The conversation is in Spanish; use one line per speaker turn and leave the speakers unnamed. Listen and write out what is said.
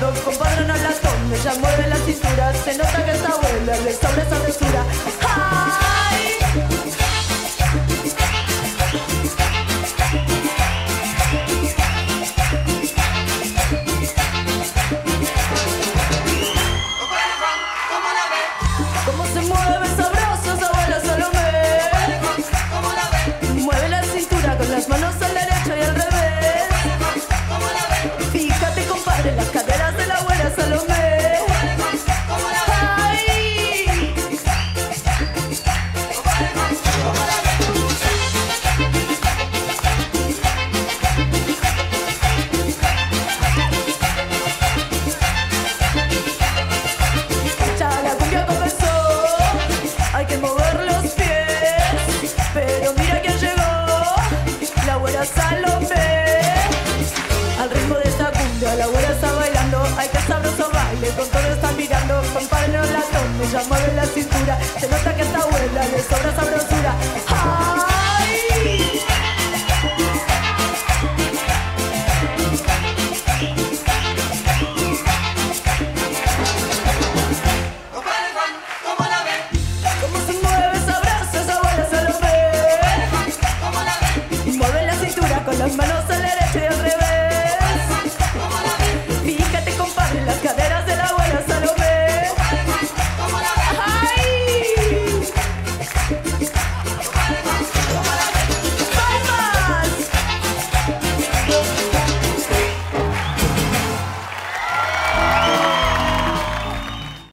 mirando, compadre no la tome, ya mueve la cintura, se nota que está buena, le sobra esa textura. ¡Ay! ¿Cómo se mueve sabroso esa abuela Salomé?
¿Cómo la ve?
Mueve la cintura con las manos al derecho y al revés.
¿Cómo la ve?
Fíjate, compadre, las caderas de la abuela Salomé.
¿Cómo la ve?
¡Ay!
¿Cómo la ve?
Ya la cumbia comenzó, hay que mover los pies, pero mira quién llegó, la abuela Salomé. Al ritmo de esta cumbia la abuela está bailando, ay que sabroso baile, con todo están mirando, compadre no la tome, ya mueve la cintura, se nota que